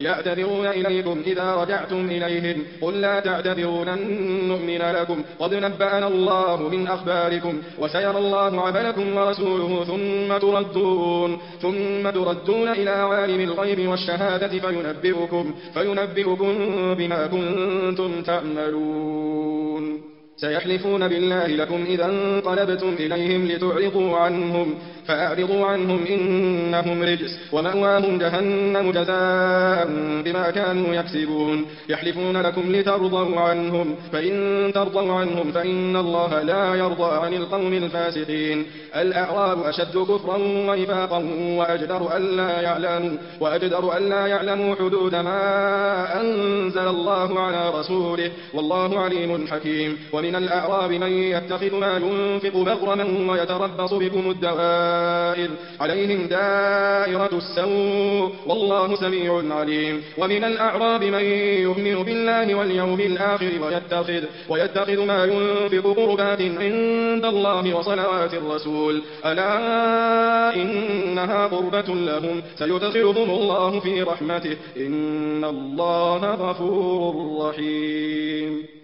يعتذرون إليكم إذا رجعتم إليهم قل لا تعتذروا لن نؤمن لكم قد نبأنا الله من أخباركم وسيرى الله عملكم ورسوله ثم تردون إلى عالم الغيب والشهادة فينبئكم بما كنتم تعملون. سيحلفون بالله لكم إذا انقلبتم إليهم لتعرضوا عنهم فأعرضوا عنهم إنهم رجس ومأواهم جهنم جزاء بما كانوا يكسبون. يحلفون لكم لترضوا عنهم فإن ترضوا عنهم فإن الله لا يرضى عن القوم الفاسقين. الأعراب أشد كفرا ونفاقا وأجدر ألا يعلموا حدود ما أنزل الله على رسوله والله عليم حكيم. ومن الأعراب من يتخذ ما ينفق مغرما ويتربص بكم الدوائر عليهم دائرة السوء والله سميع عليم. ومن الأعراب من يؤمن بالله واليوم الآخر ويتخذ ما ينفق قربات عند الله وصلوات الرسول ألا إنها قربة لهم سيدخلهم الله في رحمته إن الله غفور رحيم.